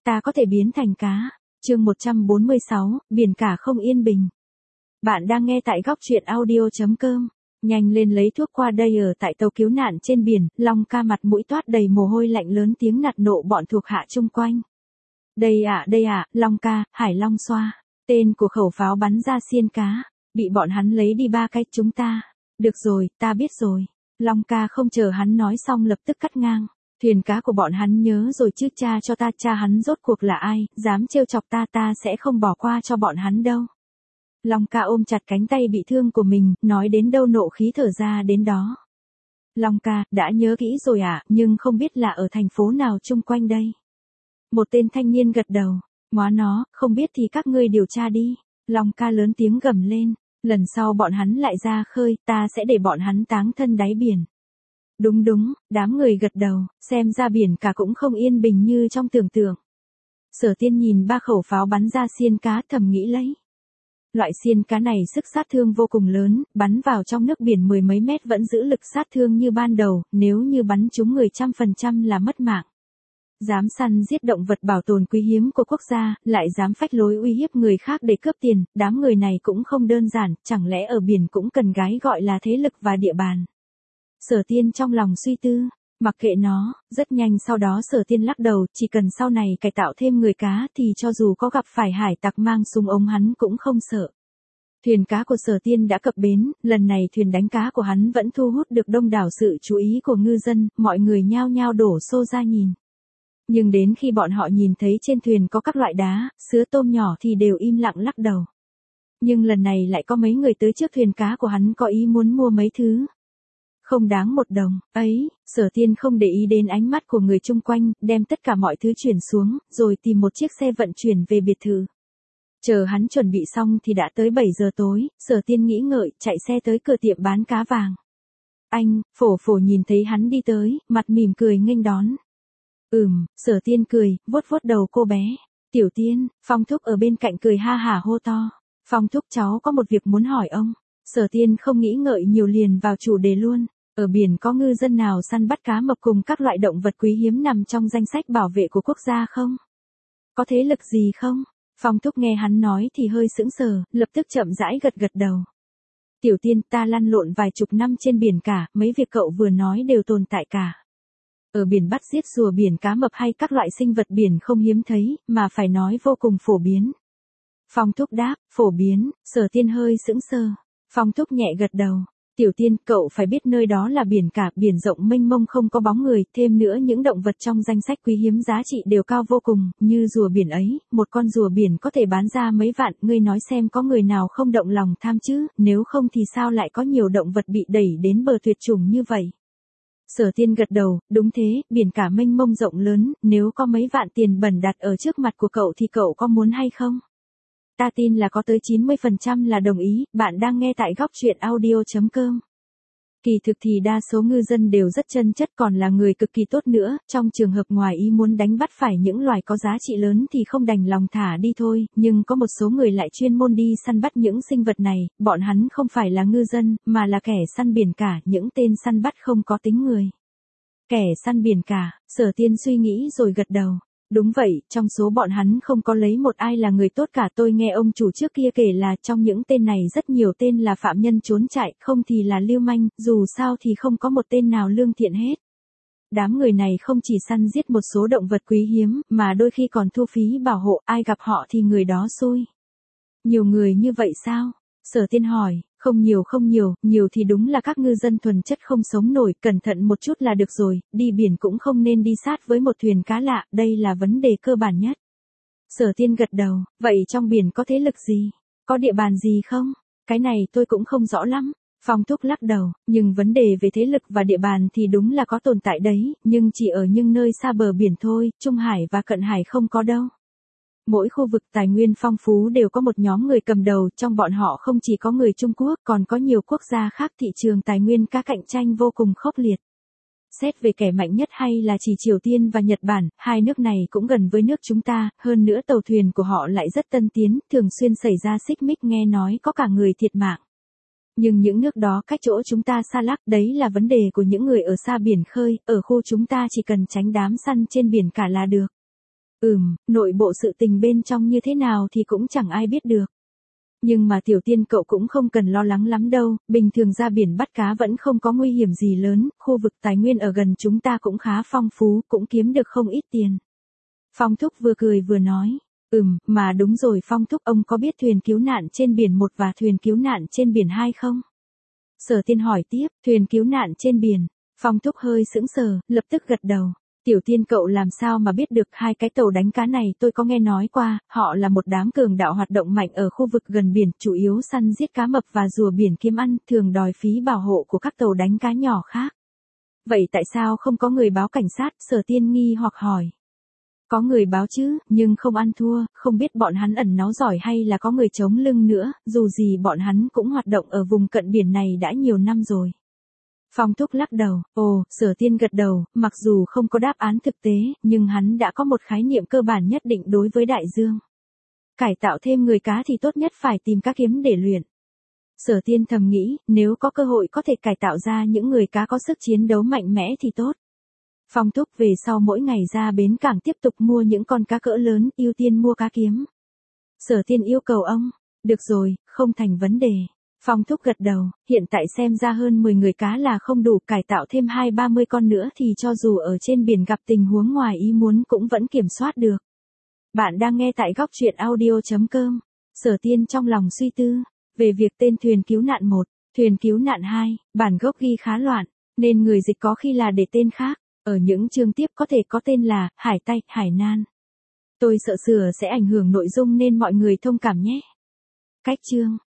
ta có thể biến thành cá. Chương 146, biển cả không yên bình. Bạn đang nghe tại góc truyện audio.com. Nhanh lên lấy thuốc qua đây. Ở tại tàu cứu nạn trên biển, Long ca mặt mũi toát đầy mồ hôi lạnh lớn tiếng nạt nộ bọn thuộc hạ chung quanh. Đây ạ, Long ca, Hải Long xoa. Tên của khẩu pháo bắn ra xiên cá. Bị bọn hắn lấy đi 3 cái chúng ta. Được rồi, ta biết rồi. Long ca không chờ hắn nói xong lập tức cắt ngang. Thuyền cá của bọn hắn nhớ rồi chứ, cha cho ta, cha hắn rốt cuộc là ai, dám trêu chọc ta, ta sẽ không bỏ qua cho bọn hắn đâu. Long ca ôm chặt cánh tay bị thương của mình, nói đến đâu nộ khí thở ra đến đó. Long ca, đã nhớ kỹ rồi ạ, nhưng không biết là ở thành phố nào chung quanh đây. Một tên thanh niên gật đầu, ngó nó, không biết thì các ngươi điều tra đi. Long ca lớn tiếng gầm lên, lần sau bọn hắn lại ra khơi, ta sẽ để bọn hắn táng thân đáy biển. Đúng, đám người gật đầu, xem ra biển cả cũng không yên bình như trong tưởng tượng. Sở Tiên nhìn 3 khẩu pháo bắn ra xiên cá thầm nghĩ lấy. Loại xiên cá này sức sát thương vô cùng lớn, bắn vào trong nước biển 10 mấy mét vẫn giữ lực sát thương như ban đầu, nếu như bắn trúng người 100% là mất mạng. Dám săn giết động vật bảo tồn quý hiếm của quốc gia, lại dám phách lối uy hiếp người khác để cướp tiền, đám người này cũng không đơn giản, chẳng lẽ ở biển cũng cần gái gọi là thế lực và địa bàn. Sở Tiên trong lòng suy tư, mặc kệ nó, rất nhanh sau đó Sở Tiên lắc đầu, chỉ cần sau này cải tạo thêm người cá thì cho dù có gặp phải hải tặc mang súng ống hắn cũng không sợ. Thuyền cá của Sở Tiên đã cập bến, lần này thuyền đánh cá của hắn vẫn thu hút được đông đảo sự chú ý của ngư dân, mọi người nhao nhao đổ xô ra nhìn. Nhưng đến khi bọn họ nhìn thấy trên thuyền có các loại đá, sứa tôm nhỏ thì đều im lặng lắc đầu. Nhưng lần này lại có mấy người tới trước thuyền cá của hắn có ý muốn mua mấy thứ. Không đáng 1 đồng, ấy, Sở Tiên không để ý đến ánh mắt của người chung quanh, đem tất cả mọi thứ chuyển xuống, rồi tìm một chiếc xe vận chuyển về biệt thự. Chờ hắn chuẩn bị xong thì đã tới 7 giờ tối, Sở Tiên nghĩ ngợi, chạy xe tới cửa tiệm bán cá vàng. Anh, Phổ nhìn thấy hắn đi tới, mặt mỉm cười nghênh đón. Sở Tiên cười, vuốt đầu cô bé. Tiểu Tiên, Phong thúc ở bên cạnh cười ha hả hô to. Phong thúc, cháu có một việc muốn hỏi ông. Sở Tiên không nghĩ ngợi nhiều liền vào chủ đề luôn. Ở biển có ngư dân nào săn bắt cá mập cùng các loại động vật quý hiếm nằm trong danh sách bảo vệ của quốc gia không? Có thế lực gì không? Phong thúc nghe hắn nói thì hơi sững sờ, lập tức chậm rãi gật đầu. Tiểu Tiên, ta lăn lộn vài chục năm trên biển cả, mấy việc cậu vừa nói đều tồn tại cả. Ở biển bắt giết rùa biển, cá mập hay các loại sinh vật biển không hiếm thấy, mà phải nói vô cùng phổ biến. Phong thúc đáp, phổ biến. Sở Tiên hơi sững sờ. Phong thúc nhẹ gật đầu. Tiểu Tiên, cậu phải biết nơi đó là biển cả, biển rộng mênh mông không có bóng người, thêm nữa những động vật trong danh sách quý hiếm giá trị đều cao vô cùng, như rùa biển ấy, một con rùa biển có thể bán ra mấy vạn, ngươi nói xem có người nào không động lòng tham chứ, nếu không thì sao lại có nhiều động vật bị đẩy đến bờ tuyệt chủng như vậy. Sở Tiên gật đầu, đúng thế, biển cả mênh mông rộng lớn, nếu có mấy vạn tiền bẩn đặt ở trước mặt của cậu thì cậu có muốn hay không? Ta tin là có tới 90% là đồng ý, bạn đang nghe tại góc truyện audio.com. Kỳ thực thì đa số ngư dân đều rất chân chất, còn là người cực kỳ tốt nữa, trong trường hợp ngoài ý muốn đánh bắt phải những loài có giá trị lớn thì không đành lòng thả đi thôi, nhưng có một số người lại chuyên môn đi săn bắt những sinh vật này, bọn hắn không phải là ngư dân, mà là kẻ săn biển cả, những tên săn bắt không có tính người. Kẻ săn biển cả, Sở Tiên suy nghĩ rồi gật đầu. Đúng vậy, trong số bọn hắn không có lấy một ai là người tốt cả, tôi nghe ông chủ trước kia kể là trong những tên này rất nhiều tên là phạm nhân trốn chạy, không thì là lưu manh, dù sao thì không có một tên nào lương thiện hết. Đám người này không chỉ săn giết một số động vật quý hiếm, mà đôi khi còn thu phí bảo hộ, ai gặp họ thì người đó xui. Nhiều người như vậy sao? Sở Tiên hỏi. Không nhiều, nhiều thì đúng là các ngư dân thuần chất không sống nổi, cẩn thận một chút là được rồi, đi biển cũng không nên đi sát với một thuyền cá lạ, đây là vấn đề cơ bản nhất. Sở Tiên gật đầu, vậy trong biển có thế lực gì? Có địa bàn gì không? Cái này tôi cũng không rõ lắm. Phong thúc lắc đầu, nhưng vấn đề về thế lực và địa bàn thì đúng là có tồn tại đấy, nhưng chỉ ở những nơi xa bờ biển thôi, Trung Hải và Cận Hải không có đâu. Mỗi khu vực tài nguyên phong phú đều có một nhóm người cầm đầu, trong bọn họ không chỉ có người Trung Quốc, còn có nhiều quốc gia khác, thị trường tài nguyên cá cạnh tranh vô cùng khốc liệt. Xét về kẻ mạnh nhất hay là chỉ Triều Tiên và Nhật Bản, hai nước này cũng gần với nước chúng ta, hơn nữa tàu thuyền của họ lại rất tân tiến, thường xuyên xảy ra xích mích, nghe nói có cả người thiệt mạng. Nhưng những nước đó cách chỗ chúng ta xa lắc, đấy là vấn đề của những người ở xa biển khơi, ở khu chúng ta chỉ cần tránh đám săn trên biển cả là được. Nội bộ sự tình bên trong như thế nào thì cũng chẳng ai biết được. Nhưng mà Tiểu Tiên cậu cũng không cần lo lắng lắm đâu, bình thường ra biển bắt cá vẫn không có nguy hiểm gì lớn, khu vực tài nguyên ở gần chúng ta cũng khá phong phú, cũng kiếm được không ít tiền. Phong Thúc vừa cười vừa nói, mà đúng rồi Phong Thúc, ông có biết thuyền cứu nạn trên biển 1 và thuyền cứu nạn trên biển 2 không? Sở Tiên hỏi tiếp, thuyền cứu nạn trên biển. Phong Thúc hơi sững sờ, lập tức gật đầu. Tiểu Tiên cậu làm sao mà biết được 2 cái tàu đánh cá này, tôi có nghe nói qua, họ là một đám cường đạo hoạt động mạnh ở khu vực gần biển, chủ yếu săn giết cá mập và rùa biển kiếm ăn, thường đòi phí bảo hộ của các tàu đánh cá nhỏ khác. Vậy tại sao không có người báo cảnh sát? Sở Tiên nghi hoặc hỏi. Có người báo chứ, nhưng không ăn thua, không biết bọn hắn ẩn náu giỏi hay là có người chống lưng nữa, dù gì bọn hắn cũng hoạt động ở vùng cận biển này đã nhiều năm rồi. Phong Thúc lắc đầu, Sở Tiên gật đầu, mặc dù không có đáp án thực tế, nhưng hắn đã có một khái niệm cơ bản nhất định đối với đại dương. Cải tạo thêm người cá thì tốt nhất phải tìm cá kiếm để luyện. Sở Tiên thầm nghĩ, nếu có cơ hội có thể cải tạo ra những người cá có sức chiến đấu mạnh mẽ thì tốt. Phong Thúc về sau mỗi ngày ra bến cảng tiếp tục mua những con cá cỡ lớn, ưu tiên mua cá kiếm. Sở Tiên yêu cầu ông, được rồi, không thành vấn đề. Phong Thúc gật đầu, hiện tại xem ra hơn 10 người cá là không đủ, cải tạo thêm 20-30 con nữa thì cho dù ở trên biển gặp tình huống ngoài ý muốn cũng vẫn kiểm soát được. Bạn đang nghe tại góc truyện audio.com. Sở Tiên trong lòng suy tư, về việc tên thuyền cứu nạn 1, thuyền cứu nạn 2, bản gốc ghi khá loạn, nên người dịch có khi là để tên khác, ở những chương tiếp có thể có tên là Hải Tay, Hải Nan. Tôi sợ sửa sẽ ảnh hưởng nội dung nên mọi người thông cảm nhé. Cách chương